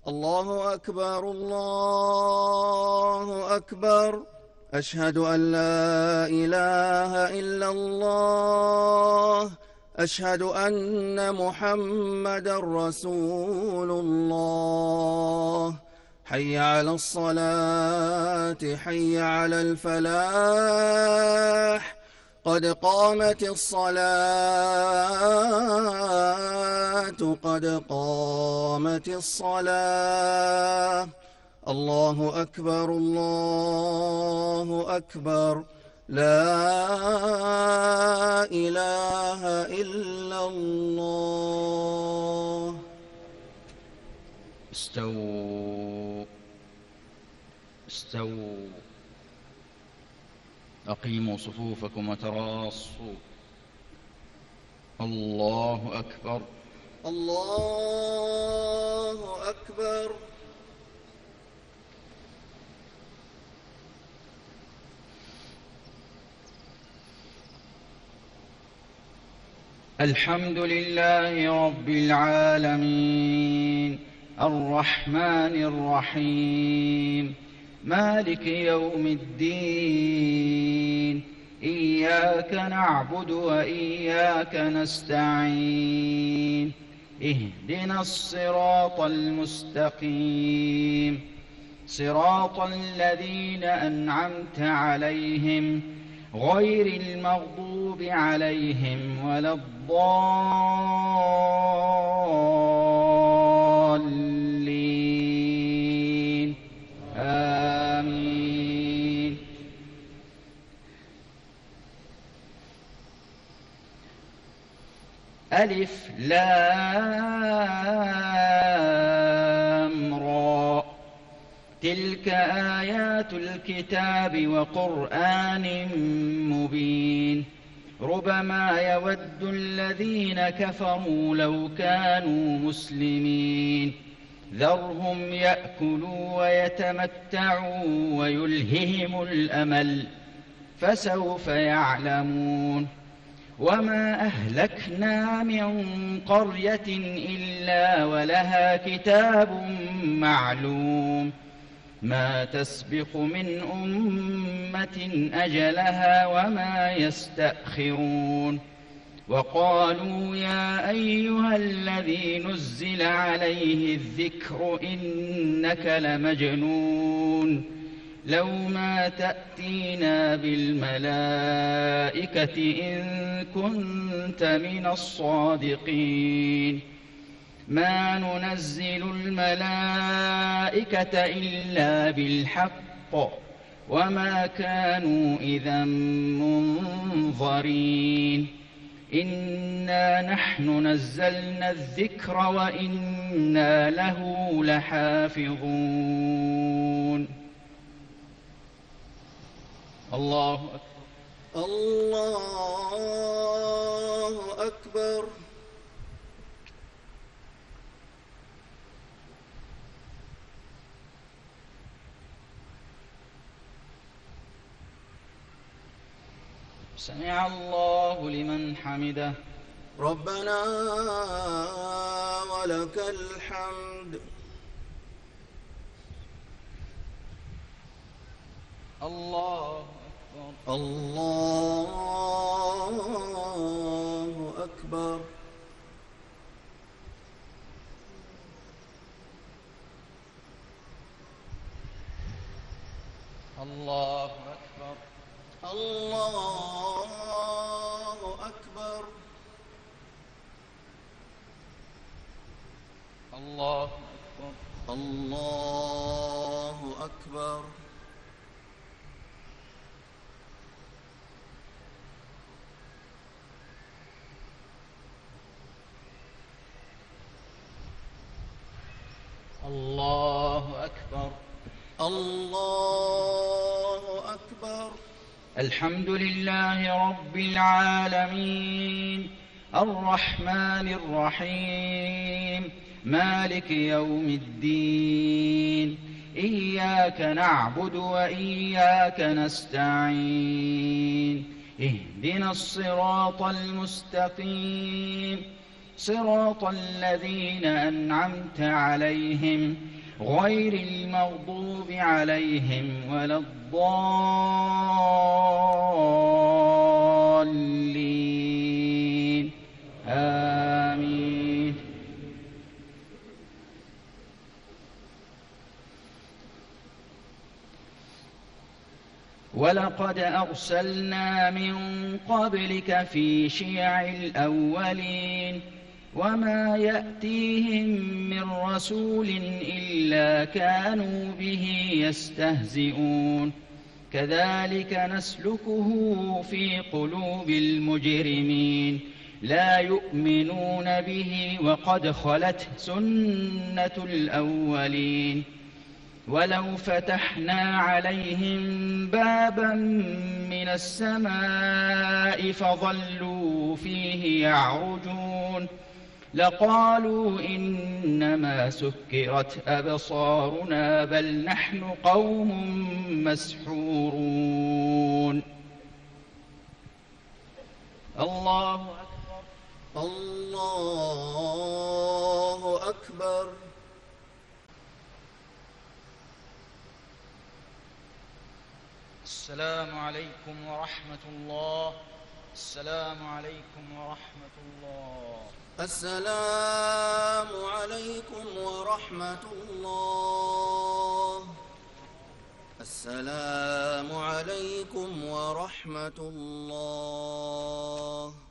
الله أكبر الله أكبر. أشهد أن لا إله إلا الله. أشهد أن محمدًا رسول الله. حي على الصلاة حي على الفلاح. قد قامت الصلاة قد قامت الصلاة. الله أكبر الله أكبر. لا إله إلا الله. استووا استووا. أقيموا صفوفكم وتراصوا. الله أكبر الله أكبر. الحمد لله رب العالمين الرحمن الرحيم مالك يوم الدين. إياك نعبد وإياك نستعين. اهدنا الصراط المستقيم صراط الذين أنعمت عليهم غير المغضوب عليهم ولا الضالين. آمين. ألف لام را. تلك آيات الكتاب وقرآن مبين. ربما يود الذين كفروا لو كانوا مسلمين. ذرهم يأكلوا ويتمتعوا ويلههم الأمل فسوف يعلمون. وما أهلكنا من قرية إلا ولها كتاب معلوم. ما تسبق من أمة أجلها وما يستأخرون. وقالوا يا أيها الذي نزل عليه الذكر إنك لمجنون. لو ما تأتينا بالملائكة إن كنت من الصادقين. ما ننزل الملائكة إلا بالحق وما كانوا إذا منظرين. إنا نحن نزلنا الذكر وإنا له لحافظون. الله أكبر الله أكبر. سمع الله لمن حمده. ربنا ولك الحمد. الله أكبر الله أكبر. الله أكبر الله أكبر. الله أكبر الله أكبر. الله أكبر الله أكبر. الحمد لله رب العالمين الرحمن الرحيم مالك يوم الدين. إياك نعبد وإياك نستعين. اهدنا الصراط المستقيم صراط الذين أنعمت عليهم غير المغضوب عليهم ولا الضالين آمين. ولقد أرسلنا من قبلك في شيع الأولين وما يأتيهم من رسول إلا كانوا به يستهزئون كذلك نسلكه في قلوب المجرمين لا يؤمنون به وقد خلت سنة الأولين ولو فتحنا عليهم بابا من السماء فظلوا فيه يعرجون لقالوا إنما سكرت أبصارنا بل نحن قوم مسحورون. الله أكبر. الله أكبر. السلام عليكم ورحمة الله. السلام عليكم ورحمة الله. السلام عليكم ورحمة الله. السلام عليكم ورحمة الله.